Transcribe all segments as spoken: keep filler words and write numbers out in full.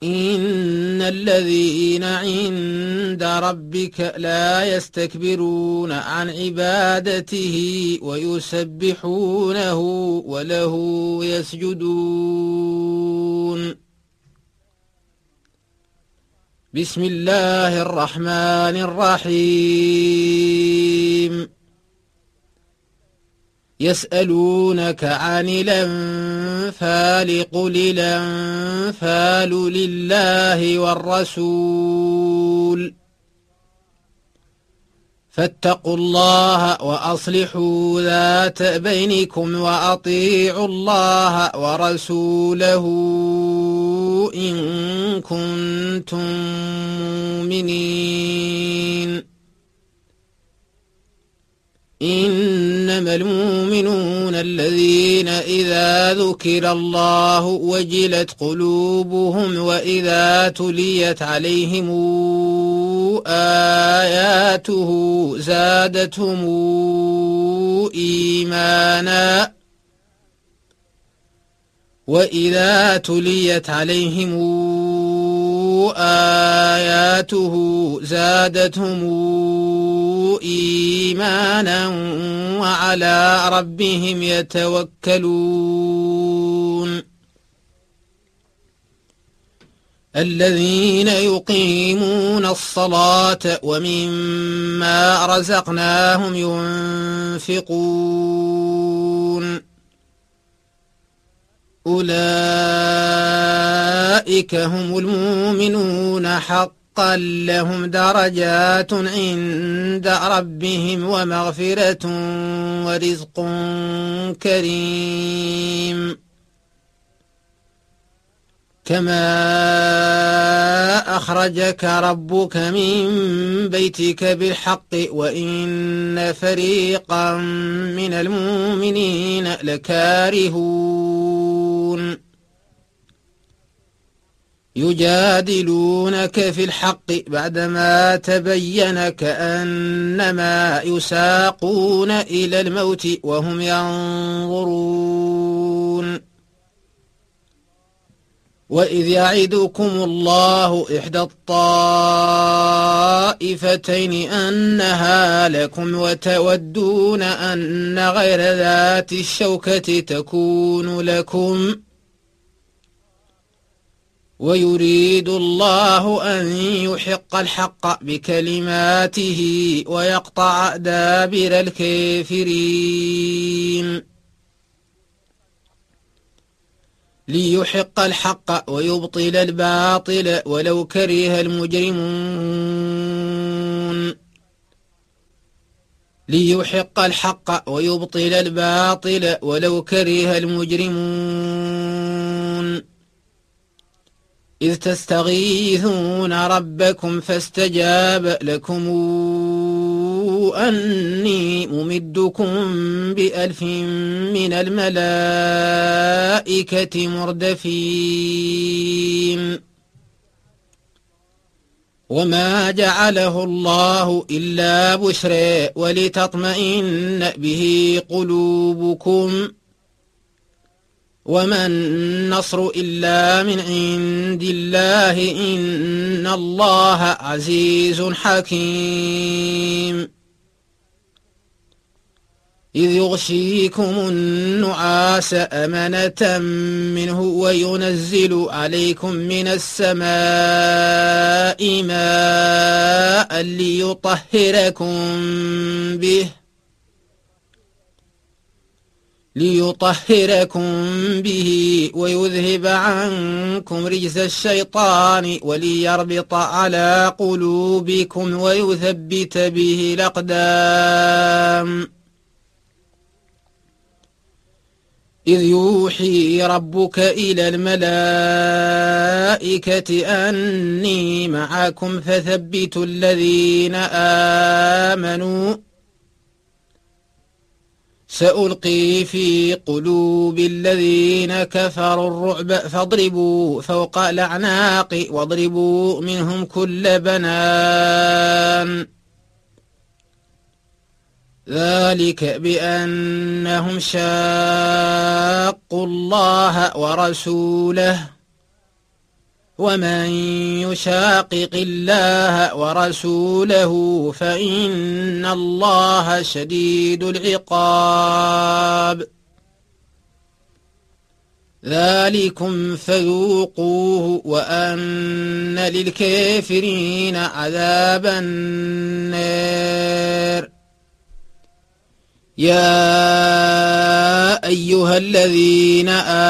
إن الذين عند ربك لا يستكبرون عن عبادته ويسبحونه وله يسجدون. بسم الله الرحمن الرحيم. يسألونك عن الأنفال قل الأنفال لله والرسول فاتقوا الله وأصلحوا ذات بينكم وأطيعوا الله ورسوله إن كنتم مؤمنين. إنما المؤمنون الذين إذا ذكر الله وجلت قلوبهم وإذا تليت عليهم آياته زادتهم إيمانا وإذا تليت عليهم آياته زادتهم إيمانا وعلى ربهم يتوكلون. الذين يقيمون الصلاة ومما رزقناهم ينفقون أولئك هم المؤمنون حقا لهم درجات عند ربهم ومغفرة ورزق كريم. كما أخرجك ربك من بيتك بالحق وإن فريقا من المؤمنين لكارهون يجادلونك في الحق بعدما تبين كأنما يساقون إلى الموت وهم ينظرون. وإذ يعدكم الله إحدى الطائفتين أنها لكم وتودون أن غير ذات الشوكة تكون لكم ويريد الله أن يحق الحق بكلماته ويقطع دابر الكافرين. ليحق الحق ويبطل الباطل ولو كره المجرمون. ليحق الحق ويبطل الباطل ولو كره المجرمون. إذ تستغيثون ربكم فاستجاب لكم أني ممدكم بألف من الملائكة مردفين. وما جعله الله إلا بشرى ولتطمئن به قلوبكم وما النصر إلا من عند الله إن الله عزيز حكيم. إذ يغشيكم النعاس أمنة منه وينزل عليكم من السماء ماء ليطهركم به ليطهركم به ويذهب عنكم رجز الشيطان وليربط على قلوبكم ويثبت به الأقدام. إذ يوحي ربك إلى الملائكة أني معكم فثبتوا الذين آمنوا سألقي في قلوب الذين كفروا الرعب فاضربوا فوق الأعناق واضربوا منهم كل بنان. ذلك بأنهم شاقوا الله ورسوله ومن يشاقق الله ورسوله فإن الله شديد العقاب. ذلكم فذوقوه وأن للكافرين عذاب النار. يا أيها الذين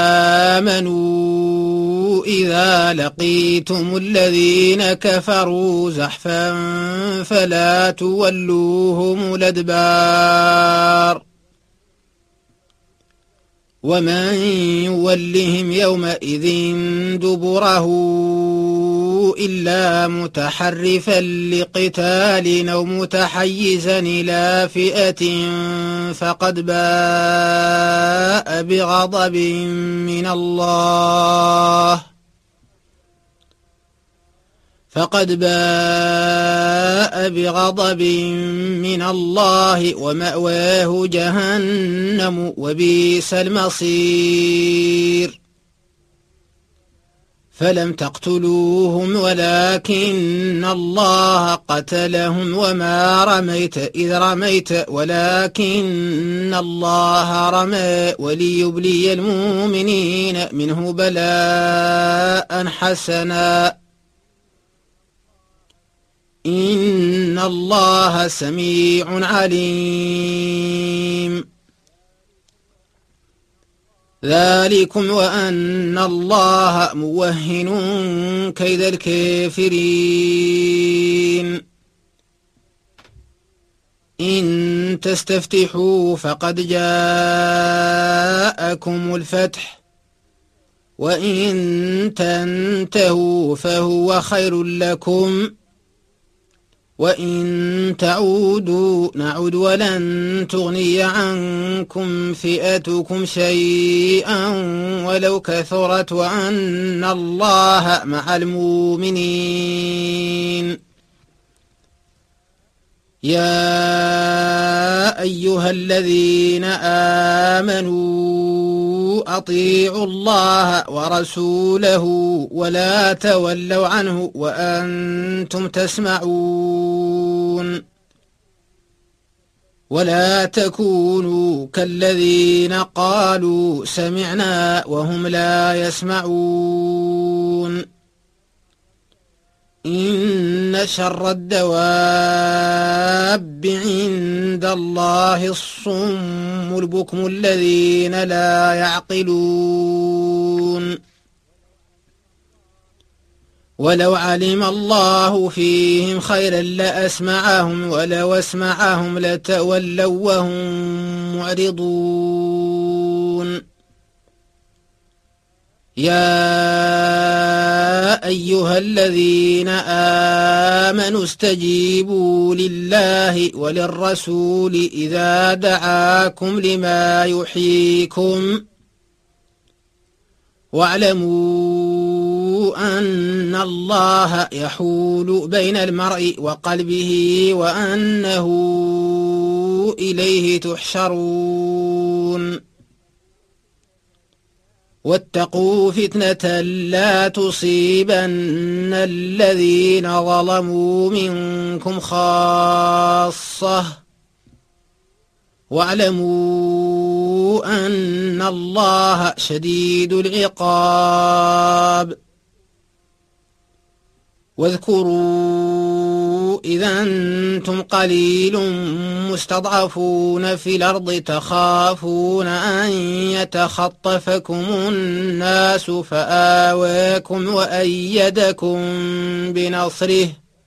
آمنوا إذا لقيتم الذين كفروا زحفا فلا تولوهم الأدبار ومن يولهم يومئذ دبره إلا متحرفا لقتال أو متحيزا إلى فئة فقد باء بغضب من الله فقد باء بغضب من الله ومأواه جهنم وبئس المصير. فلم تقتلوهم ولكن الله قتلهم وما رميت إذ رميت ولكن الله رمى وليبلي المؤمنين منه بلاء حسنا إن الله سميع عليم. ذلكم وأن الله موهن كيد الكافرين. إن تستفتحوا فقد جاءكم الفتح وإن تنتهوا فهو خير لكم وإن تعودوا نعد ولن تغني عنكم فئتكم شيئا ولو كثرت وأن الله مع المؤمنين. يا أيها الذين آمنوا أطيعوا الله ورسوله ولا تولوا عنه وأنتم تسمعون ولا تكونوا كالذين قالوا سمعنا وهم لا يسمعون. إن شر الدواب عند الله الصم البكم الذين لا يعقلون. ولو علم الله فيهم خيرا لأسمعهم ولو أسمعهم لتولوا وهم معرضون. يا أيها الذين آمنوا استجيبوا لله وللرسول إذا دعاكم لما يحييكم واعلموا أن الله يحول بين المرء وقلبه وأنه إليه تحشرون. واتقوا فتنة لا تصيبن الذين ظلموا منكم خاصة واعلموا أن الله شديد العقاب. واذكروا إذا أنتم قليل مستضعفون في الأرض تخافون أن يتخطفكم الناس فآواكم وأيدكم بنصره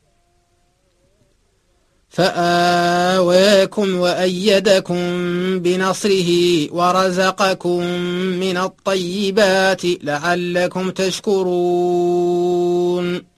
فآواكم وأيدكم بنصره ورزقكم من الطيبات لعلكم تشكرون.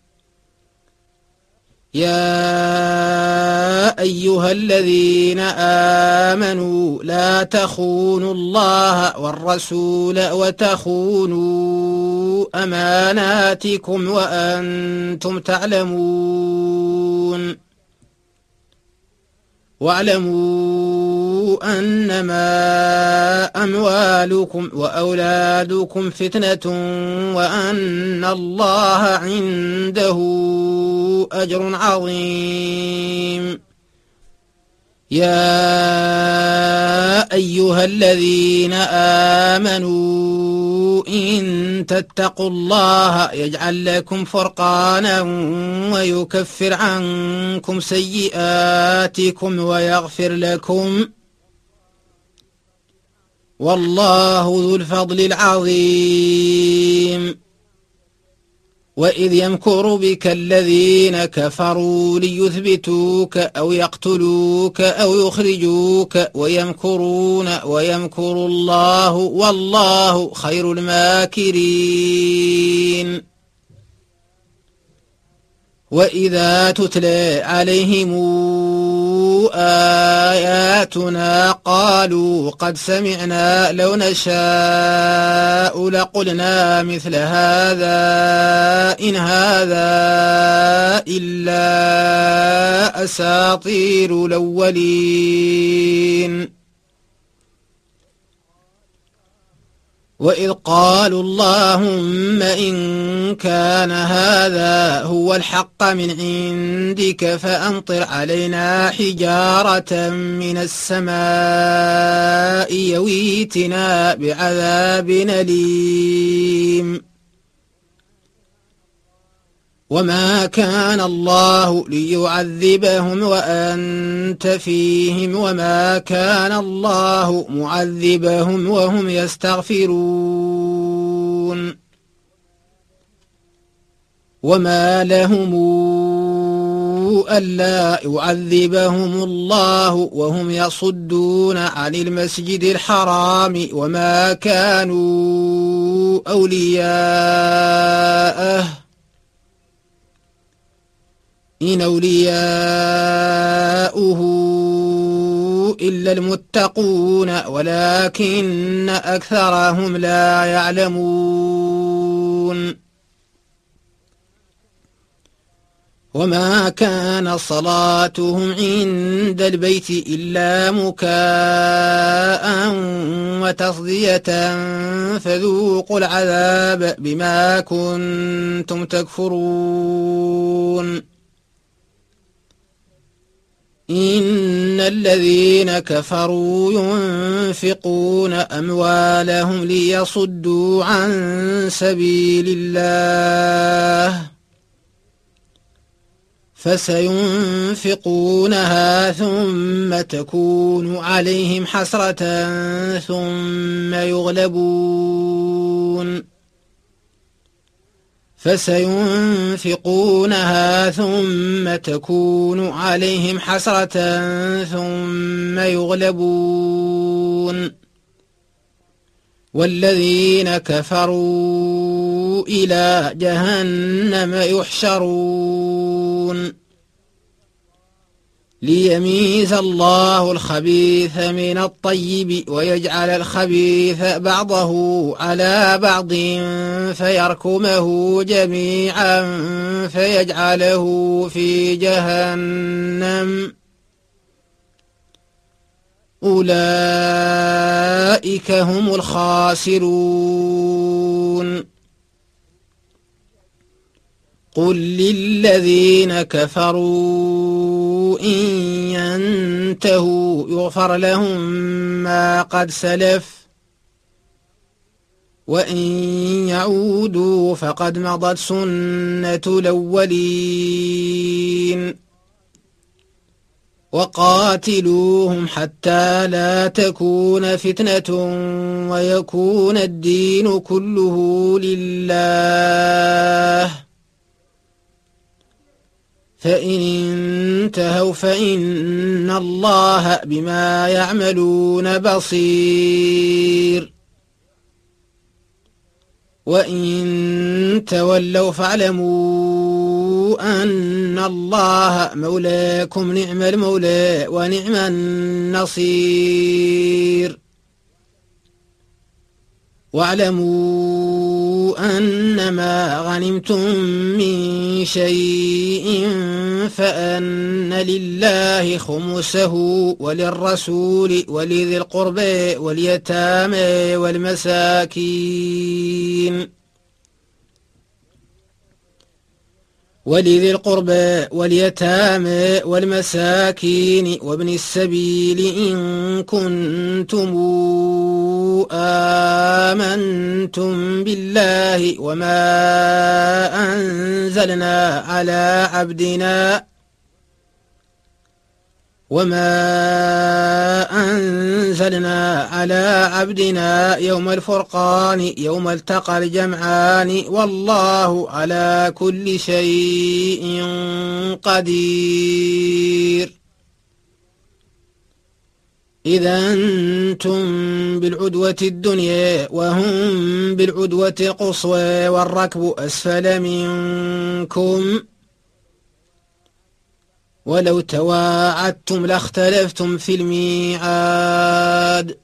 يا أيها الذين آمنوا لا تخونوا الله والرسول وتخونوا أماناتكم وأنتم تعلمون. واعلموا أنما أموالكم وأولادكم فتنة وأن الله عنده أجر عظيم. يا أيها الذين آمنوا إن تتقوا الله يجعل لكم فرقانا ويكفر عنكم سيئاتكم ويغفر لكم، والله ذو الفضل العظيم. وإذ يمكر بك الذين كفروا ليثبتوك أو يقتلوك أو يخرجوك ويمكرون ويمكر الله والله خير الماكرين. وإذا تتلى عليهم آياتنا قالوا قد سمعنا لو نشاء لقلنا مثل هذا إن هذا إلا أساطير الأولين. وإذ قالوا اللهم إن كان هذا هو الحق من عندك فأمطر علينا حجارة من السماء يويتنا بعذاب أليم. وما كان الله ليعذبهم وأنت فيهم وما كان الله معذبهم وهم يستغفرون. وما لهم ألا يعذبهم الله وهم يصدون عن المسجد الحرام وما كانوا أولياءه إن أولياؤه إلا المتقون ولكن أكثرهم لا يعلمون. وما كان صلاتهم عند البيت إلا مكاء وتصدية فذوقوا العذاب بما كنتم تكفرون. إن الذين كفروا ينفقون أموالهم ليصدوا عن سبيل الله فسينفقونها ثم تكون عليهم حسرة ثم يغلبون فسينفقونها ثم تكون عليهم حسرة ثم يغلبون والذين كفروا إلى جهنم يحشرون ليميز الله الخبيث من الطيب ويجعل الخبيث بعضه على بعض فيركمه جميعا فيجعله في جهنم أولئك هم الخاسرون. قل للذين كفروا إن ينتهوا يغفر لهم ما قد سلف وإن يعودوا فقد مضت سنة الأولين. وقاتلوهم حتى لا تكون فتنة ويكون الدين كله لله فإن انتهوا فإن الله بما يعملون بصير وإن تولوا فاعلموا أن الله مولاكم نعم المولى ونعم النصير. واعلموا أنما غنمتم من شيء فأن لله خمسه وللرسول ولذي القرب واليتامى والمساكين ولذي القربى واليتامى والمساكين وابن السبيل إن كنتم آمنتم بالله وما أنزلنا على عبدنا وما أنزلنا على عبدنا يوم الفرقان يوم التقى الجمعان والله على كل شيء قدير. إذا أنتم بالعدوة الدنيا وهم بالعدوة القصوى والركب أسفل منكم ولو تواعدتم لاختلفتم في الميعاد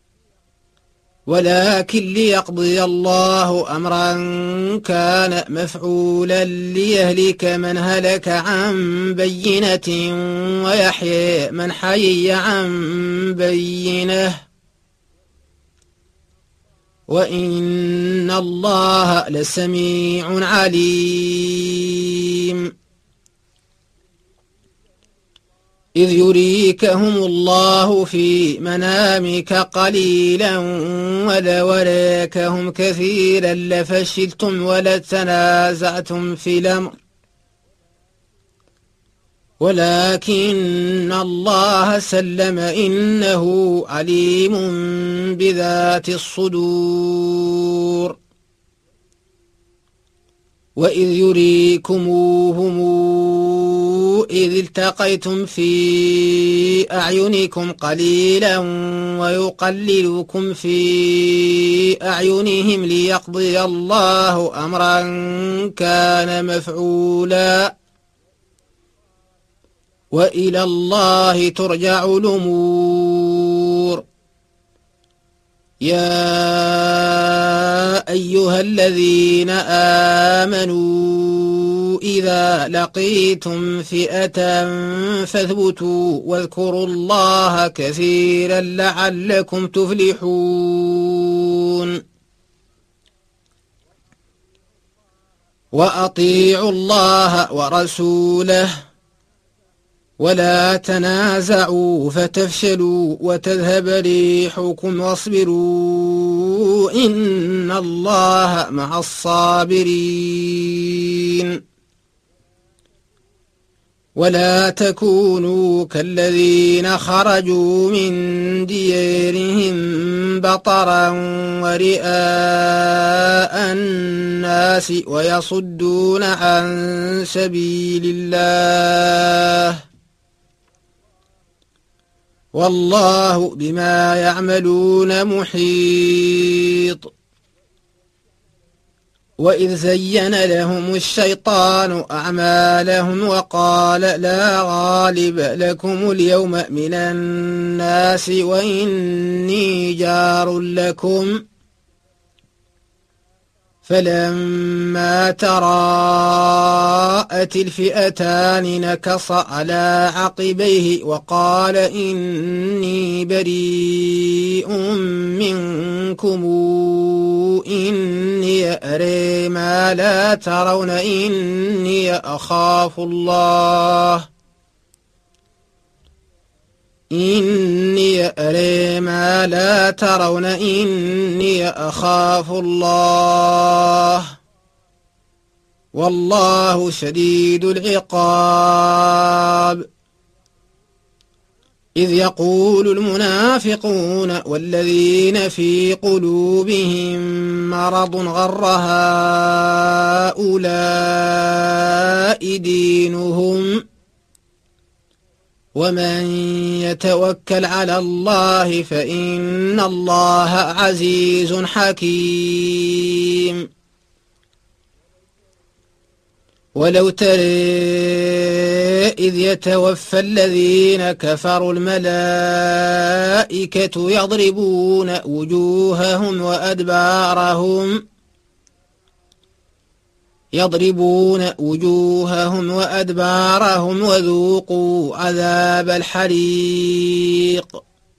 ولكن ليقضي الله أمرا كان مفعولا ليهلك من هلك عن بينة ويحيى من حي عن بينة وإن الله لسميع عليم. إذ يريكهم الله في منامك قليلا ولو أراكهم كثيرا لفشلتم ولتنازعتم في الأمر ولكن الله سلم إنه عليم بذات الصدور. وإذ يريكموهم إذ التقيتم في أعينكم قليلا ويقللكم في أعينهم ليقضي الله أمرا كان مفعولا وإلى الله ترجع الأمور. يا أيها الذين آمنوا إذا لقيتم فئة فاثبتوا واذكروا الله كثيرا لعلكم تفلحون. وأطيعوا الله ورسوله ولا تنازعوا فتفشلوا وتذهب ريحكم واصبروا إن الله مع الصابرين. ولا تكونوا كالذين خرجوا من ديارهم بطرا ورئاء الناس ويصدون عن سبيل الله والله بما يعملون محيط. وإذ زين لهم الشيطان أعمالهم وقال لا غالب لكم اليوم من الناس وإني جار لكم فلما تراءت الفئتان نكص على عقبيه وقال إني بريء منكم إني أرى ما لا ترون إني أخاف الله إني أرى ما لا ترون إني أخاف الله والله شديد العقاب. إذ يقول المنافقون والذين في قلوبهم مرض غر هؤلاء دينهم ومن يتوكل على الله فإن الله عزيز حكيم. ولو ترى إذ يتوفى الذين كفروا الملائكة يضربون وجوههم وأدبارهم يضربون وجوههم وأدبارهم وذوقوا عذاب الحريق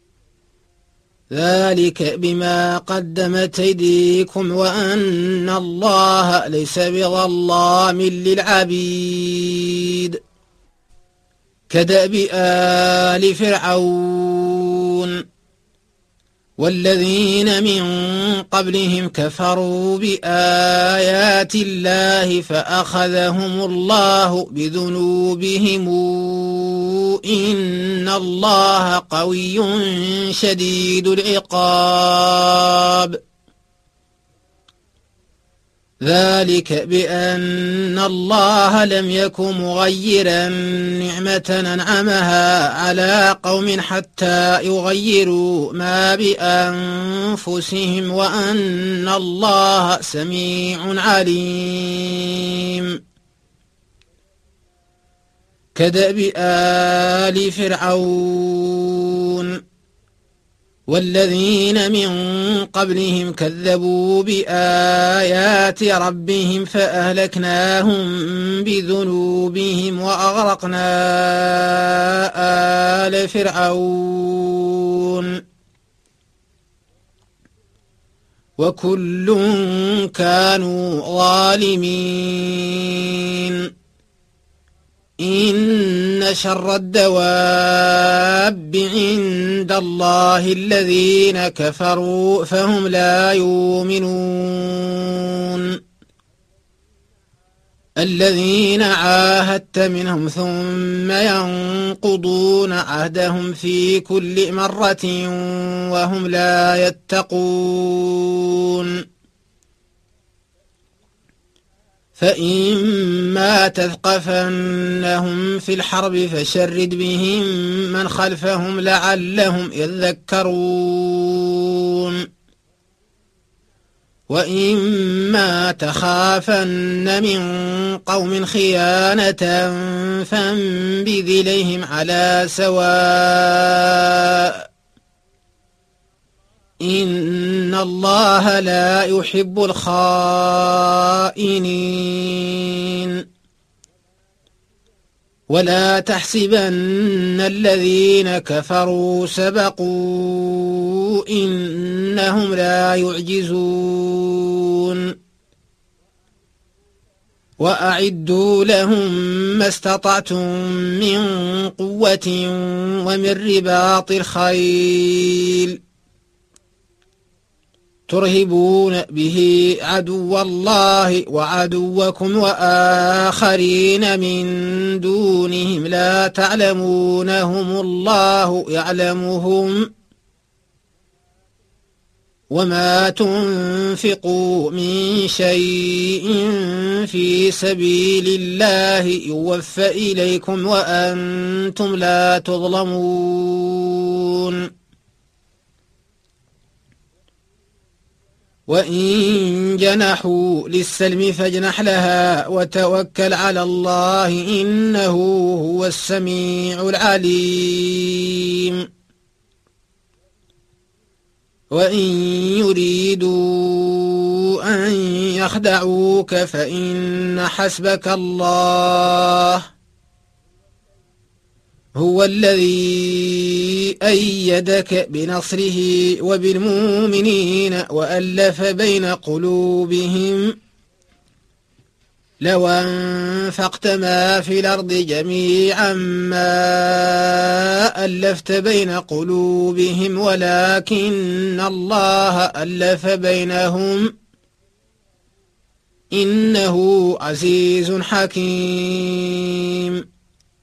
ذلك بما قدمت أيديكم وأن الله ليس بظلام للعبيد كدأب آل فرعون والذين من قبلهم كفروا بآيات الله فأخذهم الله بذنوبهم إن الله قوي شديد العقاب ذلك بأن الله لم يكن مغيرا نعمة أنعمها على قوم حتى يغيروا ما بأنفسهم وأن الله سميع عليم كدأب آل فرعون والذين من قبلهم كذبوا بآيات ربهم فأهلكناهم بذنوبهم وأغرقنا آل فرعون وكل كانوا ظالمين إن شر الدواب عند الله الذين كفروا فهم لا يؤمنون الذين عاهدت منهم ثم ينقضون عهدهم في كل مرة وهم لا يتقون فإما تثقفنهم في الحرب فشرد بهم من خلفهم لعلهم يذكرون وإما تخافن من قوم خيانة فانبذ إليهم على سواء إن الله لا يحب الخائنين ولا تحسبن الذين كفروا سبقوا إنهم لا يعجزون وأعدوا لهم ما استطعتم من قوة ومن رباط الخيل ترهبون به عدو الله وعدوكم وآخرين من دونهم لا تعلمونهم الله يعلمهم وما تنفقوا من شيء في سبيل الله يوفى إليكم وأنتم لا تظلمون وإن جنحوا للسلم فاجنح لها وتوكل على الله إنه هو السميع العليم وإن يريدوا أن يخدعوك فإن حسبك الله هو الذي أيدك بنصره وبالمؤمنين وألف بين قلوبهم لو أنفقت ما في الأرض جميعا ما ألفت بين قلوبهم ولكن الله ألف بينهم إنه عزيز حكيم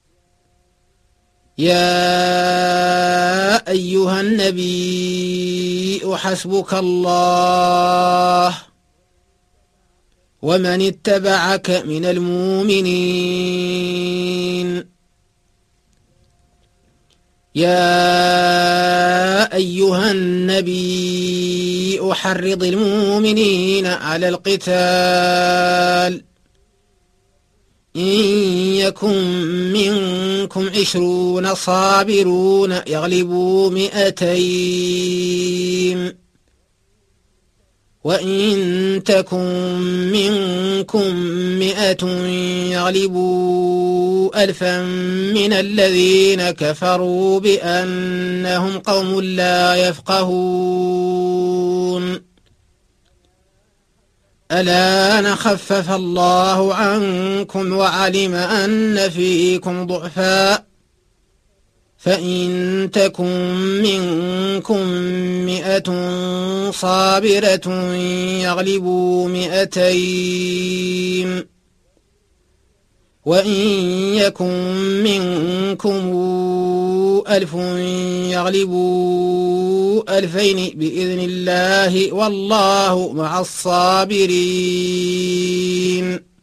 يا أيها النبي حسبك الله ومن اتبعك من المؤمنين يا أيها النبي حرض المؤمنين على القتال إن يكن منكم عشرون صابرون يغلبوا مئتين وإن تكن منكم مئة يغلبوا ألفا من الذين كفروا بأنهم قوم لا يفقهون الآن خفف الله عنكم وعلم أن فيكم ضعفا فإن تكن منكم مئة صابرة يغلبوا مئتين وإن يكن منكم ألف يغلبوا ألفين بإذن الله والله مع الصابرين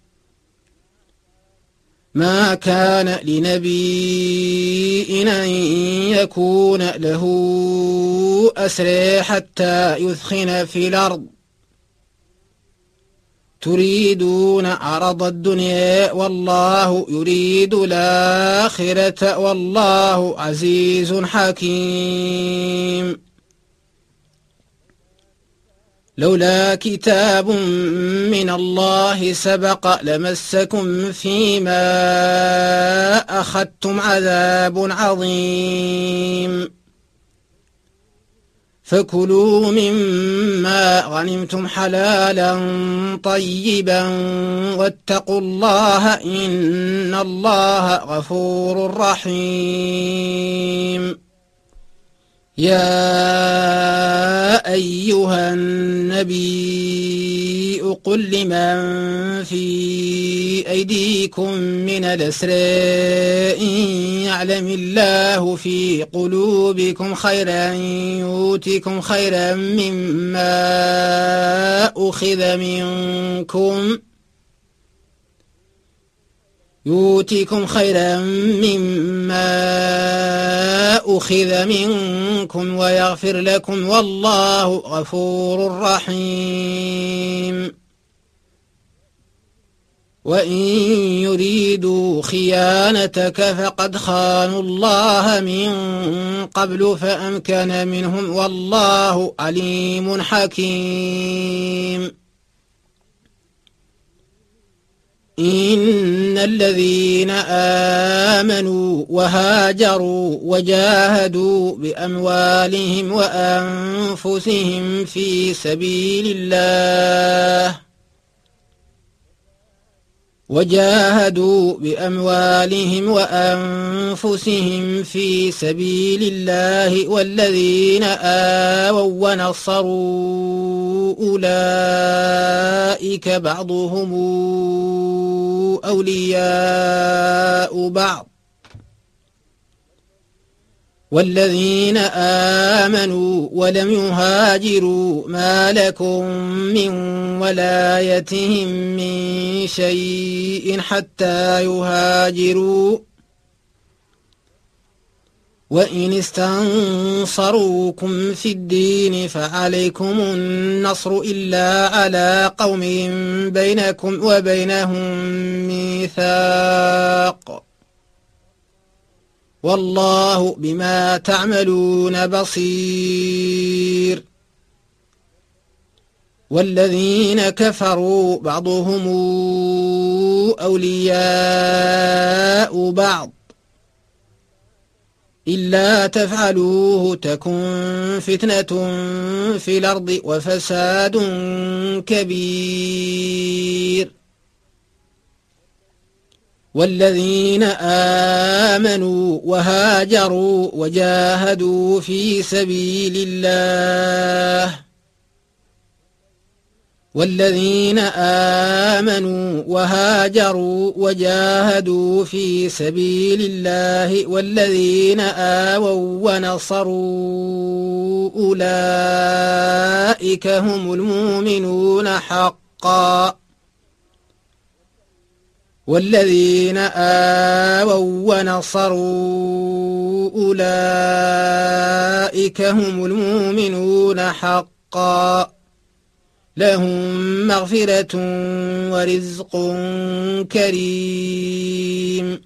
ما كان لنبي أن يكون له أسرى حتى يثخن في الأرض تريدون عرض الدنيا والله يريد الآخرة والله عزيز حكيم لولا كتاب من الله سبق لمسكم فيما أخذتم عذاب عظيم فكلوا مما غنمتم حلالا طيبا واتقوا الله إن الله غفور رحيم يا أيها النبي قل لمن في أيديكم من الأسرى إن يعلم الله في قلوبكم خيرا يؤتكم خيرا مما أخذ منكم يؤتكم خيرا مما أخذ منكم ويغفر لكم والله غفور رحيم وإن يريدوا خيانتك فقد خانوا الله من قبل فأمكن منهم والله عليم حكيم إن الذين آمنوا وهاجروا وجاهدوا بأموالهم وأنفسهم في سبيل الله وجاهدوا بأموالهم وأنفسهم في سبيل الله والذين آووا ونصروا أولئك بعضهم أولياء بعض والذين آمنوا ولم يهاجروا ما لكم من ولايتهم من شيء حتى يهاجروا وإن استنصروكم في الدين فعليكم النصر إلا على قوم بينكم وبينهم ميثاق والله بما تعملون بصير والذين كفروا بعضهم أولياء بعض إلا تفعلوه تكن فتنة في الأرض وفساد كبير والذين آمنوا وهاجروا وجاهدوا في سبيل الله والذين آمنوا وهاجروا وجاهدوا في سبيل الله والذين آووا ونصروا أولئك هم المؤمنون حقا والذين آووا ونصروا أولئك هم المؤمنون حقا لهم مغفرة ورزق كريم.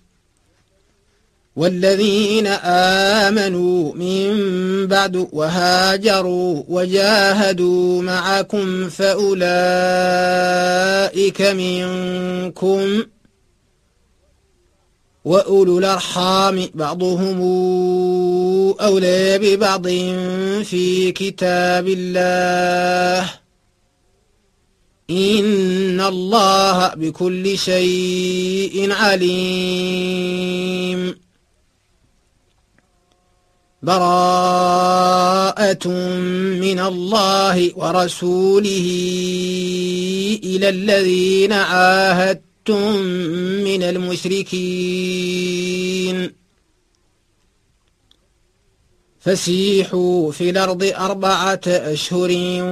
والذين آمنوا من بعد وهاجروا وجاهدوا معكم فأولئك منكم، وأولو الأرحام بعضهم أولى ببعض في كتاب الله، إن الله بكل شيء عليم. براءة من الله ورسوله إلى الذين عاهدتم من المشركين. فسيحوا في الأرض أربعة أشهر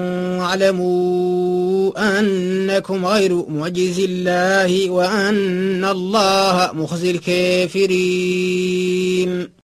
واعلموا أنكم غير معجز الله وأن الله مخزي الكافرين.